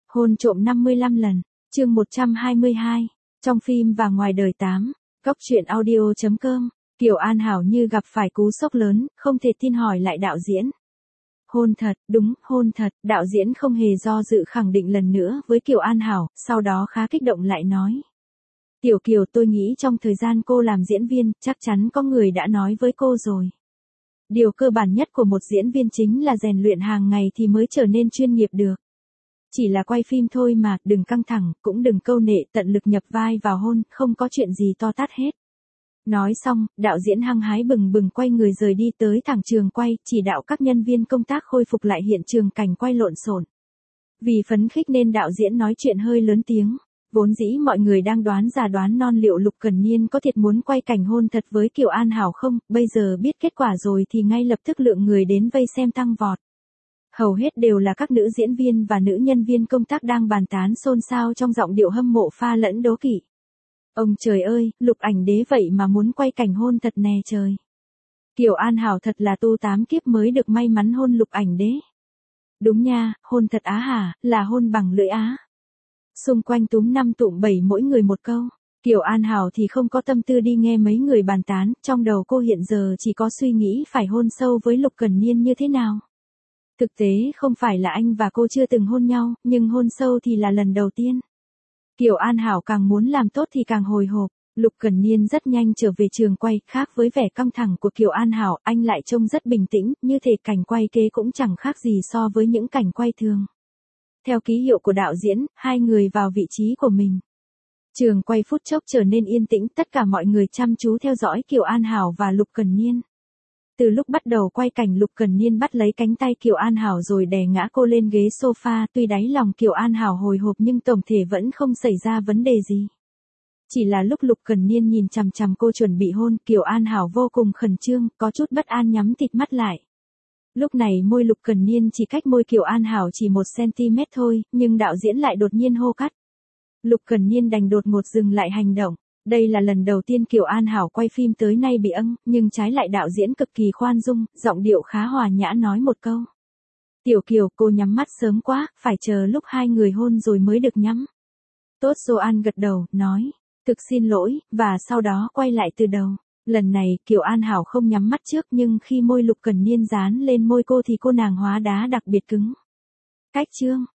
Hôn trộm 55 lần, chương 122, trong phim và ngoài đời 8, Góc truyện audio.com, Kiều An Hảo như gặp phải cú sốc lớn, không thể tin hỏi lại đạo diễn. Hôn thật, đúng, hôn thật, đạo diễn không hề do dự khẳng định lần nữa với Kiều An Hảo, sau đó khá kích động lại nói. Tiểu Kiều, tôi nghĩ trong thời gian cô làm diễn viên, chắc chắn có người đã nói với cô rồi. Điều cơ bản nhất của một diễn viên chính là rèn luyện hàng ngày thì mới trở nên chuyên nghiệp được. Chỉ là quay phim thôi mà, đừng căng thẳng, cũng đừng câu nệ, tận lực nhập vai vào hôn, không có chuyện gì to tát hết. Nói xong, đạo diễn hăng hái bừng bừng quay người rời đi tới thẳng trường quay, chỉ đạo các nhân viên công tác khôi phục lại hiện trường cảnh quay lộn xộn. Vì phấn khích nên đạo diễn nói chuyện hơi lớn tiếng. Vốn dĩ mọi người đang đoán già đoán non liệu Lục Cẩn Niên có thiệt muốn quay cảnh hôn thật với Kiều An Hảo không, bây giờ biết kết quả rồi thì ngay lập tức lượng người đến vây xem tăng vọt. Hầu hết đều là các nữ diễn viên và nữ nhân viên công tác đang bàn tán xôn xao trong giọng điệu hâm mộ pha lẫn đố kỵ. Ông trời ơi, Lục ảnh đế vậy mà muốn quay cảnh hôn thật nè trời. Kiều An Hảo thật là tu 8 kiếp mới được may mắn hôn Lục ảnh đế. Đúng nha, hôn thật á hả, là hôn bằng lưỡi á. Xung quanh túm 5 tụm 7 mỗi người một câu. Kiều An Hảo thì không có tâm tư đi nghe mấy người bàn tán, trong đầu cô hiện giờ chỉ có suy nghĩ phải hôn sâu với Lục Cẩn Niên như thế nào. Thực tế không phải là anh và cô chưa từng hôn nhau, nhưng hôn sâu thì là lần đầu tiên. Kiều An Hảo càng muốn làm tốt thì càng hồi hộp. Lục Cẩn Niên rất nhanh trở về trường quay, khác với vẻ căng thẳng của Kiều An Hảo, anh lại trông rất bình tĩnh, như thể cảnh quay kế cũng chẳng khác gì so với những cảnh quay thường. Theo ký hiệu của đạo diễn, hai người vào vị trí của mình. Trường quay phút chốc trở nên yên tĩnh, tất cả mọi người chăm chú theo dõi Kiều An Hảo và Lục Cẩn Niên. Từ lúc bắt đầu quay cảnh Lục Cẩn Niên bắt lấy cánh tay Kiều An Hảo rồi đè ngã cô lên ghế sofa, tuy đáy lòng Kiều An Hảo hồi hộp nhưng tổng thể vẫn không xảy ra vấn đề gì. Chỉ là lúc Lục Cẩn Niên nhìn chằm chằm cô chuẩn bị hôn, Kiều An Hảo vô cùng khẩn trương, có chút bất an nhắm tịt mắt lại. Lúc này môi Lục Cẩn Niên chỉ cách môi Kiều An Hảo chỉ 1cm thôi, nhưng đạo diễn lại đột nhiên hô cắt. Lục Cẩn Niên đành đột ngột dừng lại hành động. Đây là lần đầu tiên Kiều An Hảo quay phim tới nay bị âng, nhưng trái lại đạo diễn cực kỳ khoan dung, giọng điệu khá hòa nhã nói một câu. Tiểu Kiều, cô nhắm mắt sớm quá, phải chờ lúc hai người hôn rồi mới được nhắm. Tốt Joan gật đầu, nói. Thực xin lỗi, và sau đó quay lại từ đầu. Lần này, Kiều An Hảo không nhắm mắt trước nhưng khi môi Lục Cẩn Niên dán lên môi cô thì cô nàng hóa đá đặc biệt cứng. Cách chương.